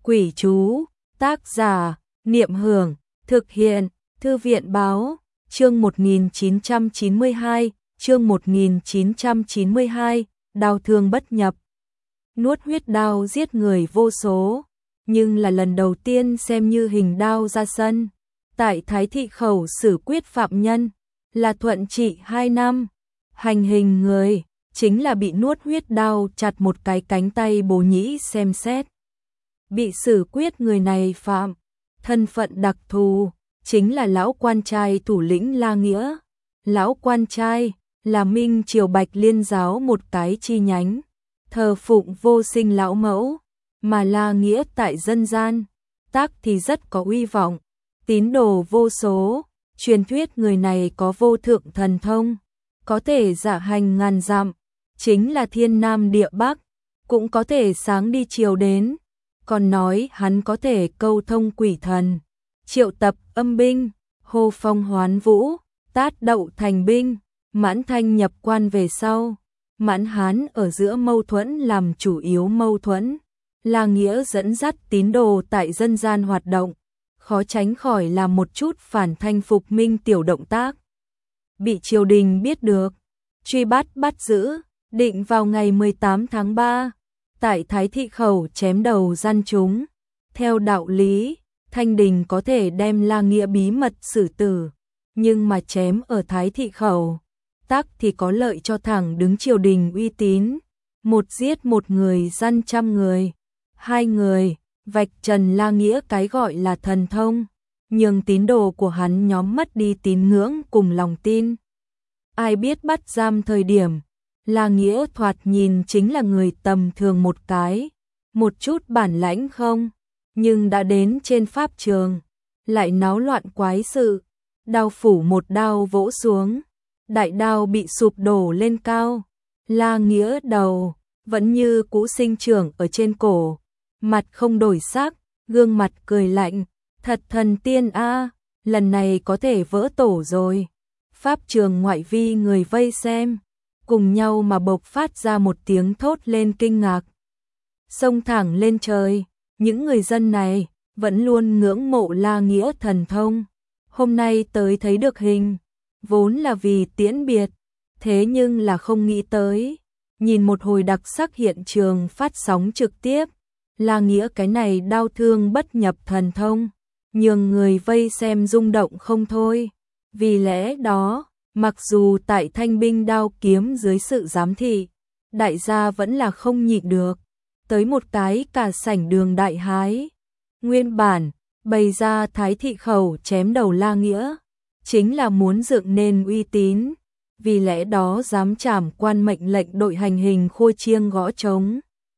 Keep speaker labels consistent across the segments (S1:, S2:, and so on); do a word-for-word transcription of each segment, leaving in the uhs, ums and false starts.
S1: Quỷ chú, tác giả, Niệm Hưởng, thực hiện, Thư viện Báo, chương một nghìn chín trăm chín mươi hai, chương một nghìn chín trăm chín mươi hai, đao thương bất nhập. Nuốt huyết đao giết người vô số, nhưng là lần đầu tiên xem như hình đao ra sân. Tại Thái Thị Khẩu xử quyết phạm nhân, là thuận trị hai năm, hành hình người, chính là bị nuốt huyết đao chặt một cái cánh tay bố nhĩ xem xét. Bị xử quyết người này phạm, thân phận đặc thù, chính là lão quan trai thủ lĩnh La Nghĩa. Lão quan trai là Minh Triều Bạch Liên giáo một cái chi nhánh, thờ phụng vô sinh lão mẫu, mà La Nghĩa tại dân gian, tác thì rất có uy vọng, tín đồ vô số, truyền thuyết người này có vô thượng thần thông, có thể dạ hành ngàn dặm, chính là thiên nam địa bắc, cũng có thể sáng đi chiều đến, còn nói hắn có thể câu thông quỷ thần, triệu tập âm binh, hô phong hoán vũ, tát đậu thành binh, Mãn Thanh nhập quan về sau, Mãn Hán ở giữa mâu thuẫn làm chủ yếu mâu thuẫn, La Nghĩa dẫn dắt tín đồ tại dân gian hoạt động, khó tránh khỏi làm một chút phản thanh phục minh tiểu động tác. Bị triều đình biết được, truy bắt bắt giữ, định vào ngày mười tám tháng ba, tại Thái Thị Khẩu chém đầu gian chúng. Theo đạo lý, Thanh Đình có thể đem La Nghĩa bí mật xử tử, nhưng mà chém ở Thái Thị Khẩu, tác thì có lợi cho thẳng đứng triều đình uy tín. Một giết một người gian trăm người, hai người, vạch trần La Nghĩa cái gọi là thần thông, nhưng tín đồ của hắn nhóm mất đi tín ngưỡng cùng lòng tin. Ai biết bắt giam thời điểm, La Nghĩa thoạt nhìn chính là người tầm thường một cái, một chút bản lãnh không, nhưng đã đến trên pháp trường, lại náo loạn quái sự, đao phủ một đao vỗ xuống, đại đao bị sụp đổ lên cao, La Nghĩa đầu vẫn như cũ sinh trưởng ở trên cổ, mặt không đổi sắc, gương mặt cười lạnh, thật thần tiên a, lần này có thể vỡ tổ rồi. Pháp trường ngoại vi người vây xem, cùng nhau mà bộc phát ra một tiếng thốt lên kinh ngạc. Xông thẳng lên trời, những người dân này vẫn luôn ngưỡng mộ La Nghĩa thần thông, hôm nay tới thấy được hình, vốn là vì tiễn biệt, thế nhưng là không nghĩ tới, nhìn một hồi đặc sắc hiện trường phát sóng trực tiếp, La Nghĩa cái này đao thương bất nhập thần thông, nhường người vây xem rung động không thôi. Vì lẽ đó, mặc dù tại thanh binh đao kiếm dưới sự giám thị, đại gia vẫn là không nhịn được, tới một cái cả sảnh đường đại hái. Nguyên bản, bày ra Thái Thị Khẩu chém đầu La Nghĩa, chính là muốn dựng nên uy tín, vì lẽ đó dám trảm quan mệnh lệnh đội hành hình khua chiêng gõ trống.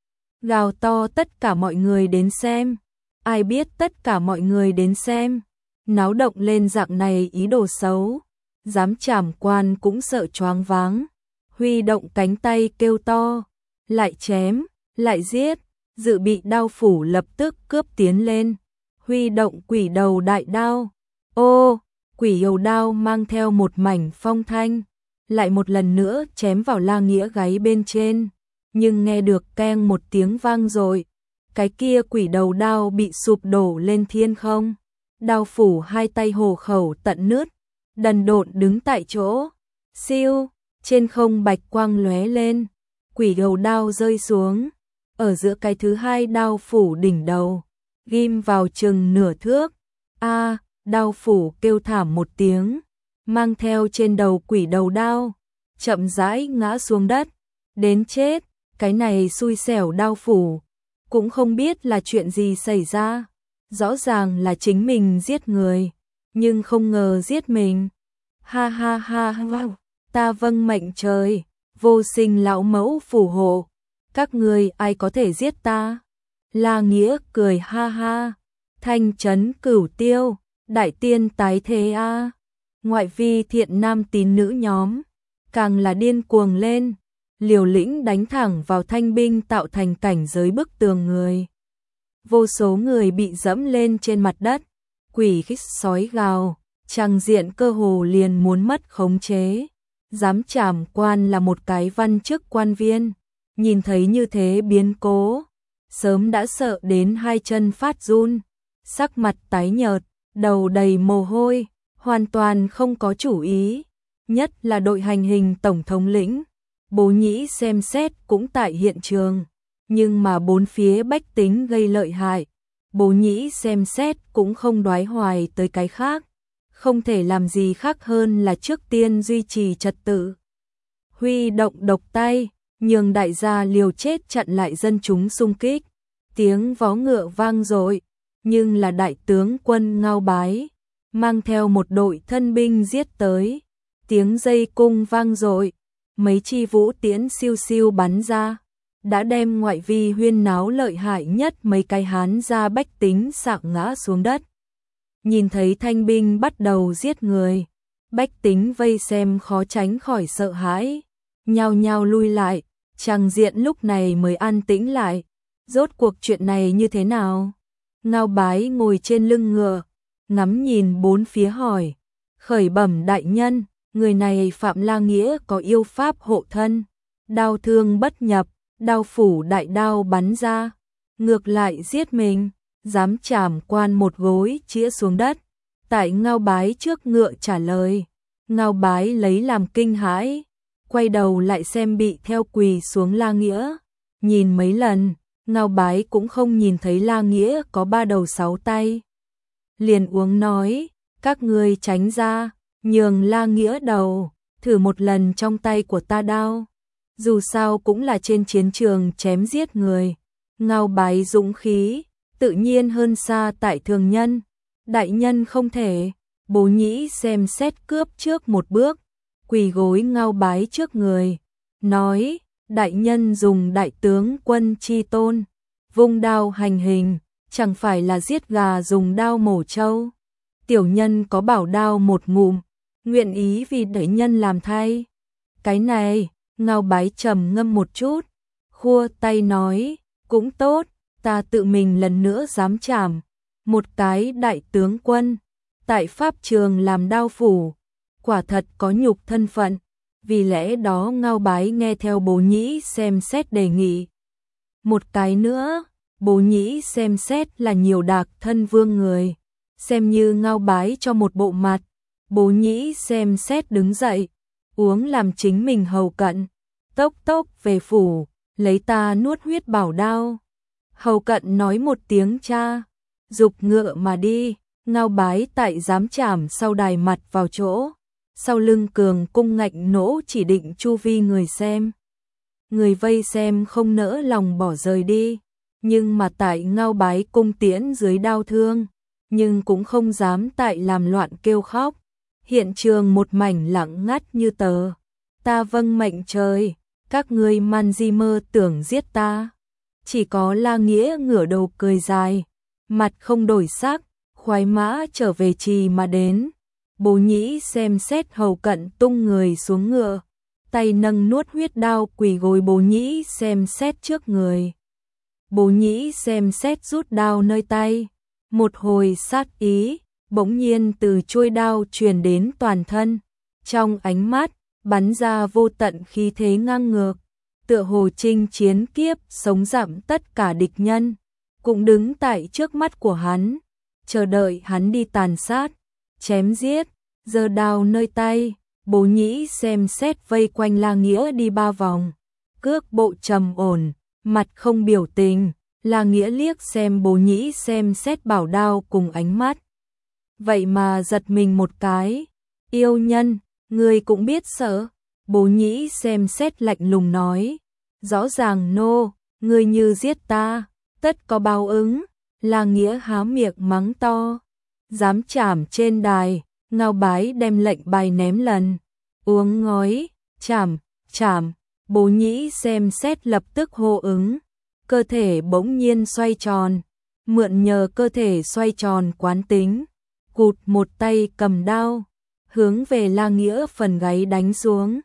S1: Gào to tất cả mọi người đến xem, ai biết tất cả mọi người đến xem, náo động lên dạng này ý đồ xấu, dám trảm quan cũng sợ choáng váng, huy động cánh tay kêu to, lại chém, lại giết, dự bị đao phủ lập tức cướp tiến lên, huy động quỷ đầu đại đao, ô, quỷ đầu đao mang theo một mảnh phong thanh, lại một lần nữa chém vào La Nghĩa gáy bên trên, nhưng nghe được keng một tiếng vang rồi, cái kia quỷ đầu đao bị sụp đổ lên thiên không. Đao phủ hai tay hổ khẩu tận nứt, đần độn đứng tại chỗ, siêu, trên không bạch quang lóe lên, quỷ đầu đao rơi xuống, ở giữa cái thứ hai đao phủ đỉnh đầu, ghim vào chừng nửa thước, a, đao phủ kêu thảm một tiếng, mang theo trên đầu quỷ đầu đao, chậm rãi ngã xuống đất, đến chết, cái này xui xẻo đao phủ, cũng không biết là chuyện gì xảy ra. Rõ ràng là chính mình giết người, nhưng không ngờ giết mình. Ha ha ha ha, ta vâng mệnh trời, vô sinh lão mẫu phù hộ, các người ai có thể giết ta? La Nghĩa cười ha ha, thanh trấn cửu tiêu, đại tiên tái thế a. Ngoại vi thiện nam tín nữ nhóm, càng là điên cuồng lên, liều lĩnh đánh thẳng vào thanh binh tạo thành cảnh giới bức tường người. Vô số người bị dẫm lên trên mặt đất, quỷ khích sói gào, tràng diện cơ hồ liền muốn mất khống chế. Giám trảm quan là một cái văn chức quan viên, nhìn thấy như thế biến cố, sớm đã sợ đến hai chân phát run, sắc mặt tái nhợt, đầu đầy mồ hôi, hoàn toàn không có chủ ý, nhất là đội hành hình tổng thống lĩnh. Bố Nhĩ xem xét cũng tại hiện trường, nhưng mà bốn phía bách tính gây lợi hại, Bố Nhĩ xem xét cũng không đoái hoài tới cái khác, không thể làm gì khác hơn là trước tiên duy trì trật tự. Huy động độc tay, nhường đại gia liều chết chặn lại dân chúng xung kích, tiếng vó ngựa vang dội, nhưng là đại tướng quân Ngao Bái mang theo một đội thân binh giết tới, tiếng dây cung vang dội, mấy chi vũ tiễn siêu siêu bắn ra, đã đem ngoại vi huyên náo lợi hại nhất mấy cái Hán gia bách tính sạng ngã xuống đất. Nhìn thấy thanh binh bắt đầu giết người, bách tính vây xem khó tránh khỏi sợ hãi, nhao nhao lui lại, tràng diện lúc này mới an tĩnh lại. Rốt cuộc chuyện này như thế nào? Ngao Bái ngồi trên lưng ngựa, ngắm nhìn bốn phía hỏi, khởi bẩm đại nhân, người này Phạm La Nghĩa có yêu pháp hộ thân, đao thương bất nhập, đao phủ đại đao bắn ra, ngược lại giết mình, dám chảm quan một gối chĩa xuống đất. Tại Ngao Bái trước ngựa trả lời, Ngao Bái lấy làm kinh hãi, quay đầu lại xem bị theo quỳ xuống La Nghĩa, nhìn mấy lần, Ngao Bái cũng không nhìn thấy La Nghĩa có ba đầu sáu tay. Liền uống nói, các ngươi tránh ra, nhường La Nghĩa đầu, thử một lần trong tay của ta đao. Dù sao cũng là trên chiến trường chém giết người, Ngao Bái dũng khí, tự nhiên hơn xa tại thường nhân. Đại nhân không thể. Bố Nhĩ xem xét cướp trước một bước, quỳ gối Ngao Bái trước người, nói, đại nhân dùng đại tướng quân chi tôn, vung đao hành hình, chẳng phải là giết gà dùng đao mổ trâu. Tiểu nhân có bảo đao một ngụm, nguyện ý vì đại nhân làm thay. Cái này, Ngao Bái trầm ngâm một chút, khua tay nói, cũng tốt, ta tự mình lần nữa dám chảm một cái đại tướng quân, tại pháp trường làm đao phủ, quả thật có nhục thân phận, vì lẽ đó Ngao Bái nghe theo Bố Nhĩ xem xét đề nghị. Một cái nữa, Bố Nhĩ xem xét là nhiều đạc thân vương người, xem như Ngao Bái cho một bộ mặt. Bố Nhĩ xem xét đứng dậy, uống làm chính mình hầu cận, tốc tốc về phủ, lấy ta nuốt huyết bảo đao. Hầu cận nói một tiếng cha, dục ngựa mà đi. Ngao Bái tại giám trảm sau đài mặt vào chỗ, sau lưng cường cung ngạnh nỗ chỉ định chu vi người xem. Người vây xem không nỡ lòng bỏ rời đi, nhưng mà tại Ngao Bái cung tiễn dưới đao thương, nhưng cũng không dám tại làm loạn kêu khóc. Hiện trường một mảnh lặng ngắt như tờ. Ta vâng mệnh trời, các ngươi man di mơ tưởng giết ta. Chỉ có La Nghĩa ngửa đầu cười dài, mặt không đổi sắc, khoái mã trở về trì mà đến. Bố Nhĩ xem xét hầu cận tung người xuống ngựa, tay nâng nuốt huyết đao quỳ gối Bố Nhĩ xem xét trước người. Bố Nhĩ xem xét rút đao nơi tay, một hồi sát ý, bỗng nhiên từ chuôi đao truyền đến toàn thân, trong ánh mắt bắn ra vô tận khí thế ngang ngược, tựa hồ chinh chiến kiếp sống dặm tất cả địch nhân, cũng đứng tại trước mắt của hắn, chờ đợi hắn đi tàn sát, chém giết. Giơ đao nơi tay, Bố Nhĩ xem xét vây quanh La Nghĩa đi ba vòng, cước bộ trầm ổn, mặt không biểu tình. La Nghĩa liếc xem Bố Nhĩ xem xét bảo đao cùng ánh mắt, vậy mà giật mình một cái. Yêu nhân, ngươi cũng biết sợ. Bố Nhĩ xem xét lạnh lùng nói, rõ ràng nô, ngươi như giết ta, tất có báo ứng. La Nghĩa há miệng mắng to, dám chảm trên đài. Ngao Bái đem lệnh bài ném lần, uống ngói, chảm, chảm. Bố Nhĩ xem xét lập tức hô ứng, cơ thể bỗng nhiên xoay tròn, mượn nhờ cơ thể xoay tròn quán tính, cụt một tay cầm đao, hướng về La Nghĩa phần gáy đánh xuống.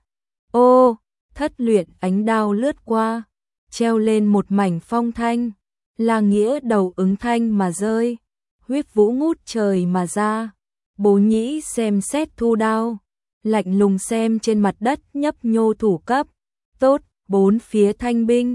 S1: Ô, thất luyện ánh đao lướt qua, treo lên một mảnh phong thanh, La Nghĩa đầu ứng thanh mà rơi, huyết vũ ngút trời mà ra. Bố Nhĩ xem xét thu đao, lạnh lùng xem trên mặt đất nhấp nhô thủ cấp, tốt, bốn phía thanh binh,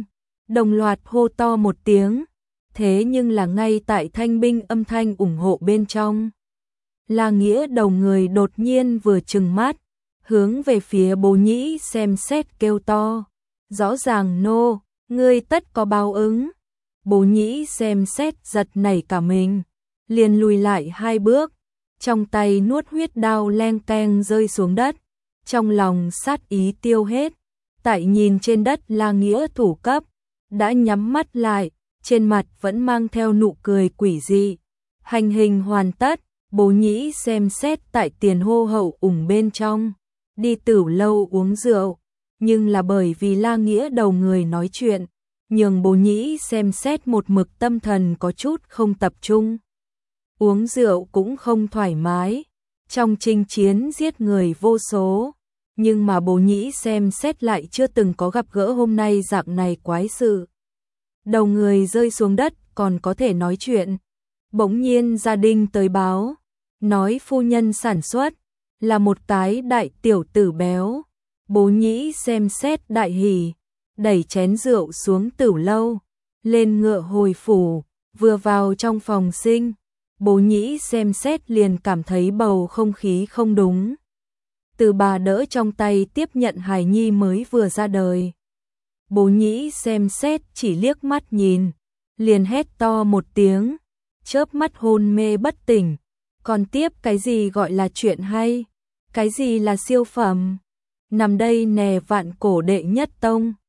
S1: đồng loạt hô to một tiếng, thế nhưng là ngay tại thanh binh âm thanh ủng hộ bên trong. La Nghĩa đầu người đột nhiên vừa trừng mắt, hướng về phía Bố Nhĩ xem xét kêu to, rõ ràng nô, ngươi tất có báo ứng. Bố Nhĩ xem xét giật nảy cả mình, liền lùi lại hai bước, trong tay nuốt huyết đao leng keng rơi xuống đất, trong lòng sát ý tiêu hết, tại nhìn trên đất La Nghĩa thủ cấp, đã nhắm mắt lại, trên mặt vẫn mang theo nụ cười quỷ dị. Hành hình hoàn tất, Bố Nhĩ xem xét tại tiền hô hậu ủng bên trong, đi Tửu lâu uống rượu, nhưng là bởi vì La Nghĩa đầu người nói chuyện, nhường Bố Nhĩ xem xét một mực tâm thần có chút không tập trung. Uống rượu cũng không thoải mái, trong chinh chiến giết người vô số, nhưng mà Bố Nhĩ xem xét lại chưa từng có gặp gỡ hôm nay dạng này quái sự. Đầu người rơi xuống đất còn có thể nói chuyện. Bỗng nhiên gia đình tới báo, nói phu nhân sản xuất, là một tái đại tiểu tử béo. Bố Nhĩ xem xét đại hỉ, đẩy chén rượu xuống Tửu lâu, lên ngựa hồi phủ, vừa vào trong phòng sinh. Bố Nhĩ xem xét liền cảm thấy bầu không khí không đúng. Từ bà đỡ trong tay tiếp nhận hài nhi mới vừa ra đời. Bố Nhĩ xem xét chỉ liếc mắt nhìn, liền hét to một tiếng, chớp mắt hôn mê bất tỉnh. Còn tiếp cái gì gọi là chuyện hay, cái gì là siêu phẩm, nằm đây nè vạn cổ đệ nhất tông.